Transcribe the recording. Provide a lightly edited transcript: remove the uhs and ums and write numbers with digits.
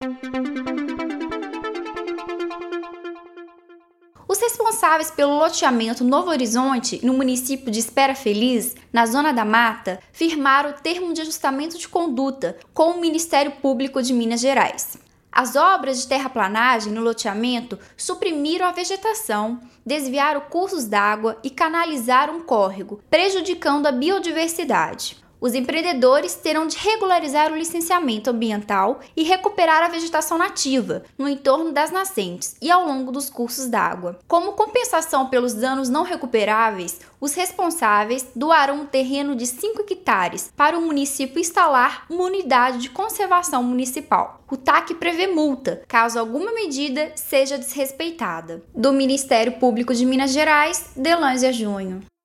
Os responsáveis pelo loteamento Novo Horizonte, no município de Espera Feliz, na Zona da Mata, firmaram o termo de ajustamento de conduta com o Ministério Público de Minas Gerais. As obras de terraplanagem no loteamento suprimiram a vegetação, desviaram cursos d'água e canalizaram um córrego, prejudicando a biodiversidade. Os empreendedores terão de regularizar o licenciamento ambiental e recuperar a vegetação nativa no entorno das nascentes e ao longo dos cursos d'água. Como compensação pelos danos não recuperáveis, os responsáveis doarão um terreno de 5 hectares para o município instalar uma unidade de conservação municipal. O TAC prevê multa, caso alguma medida seja desrespeitada. Do Ministério Público de Minas Gerais, Delância Júnior.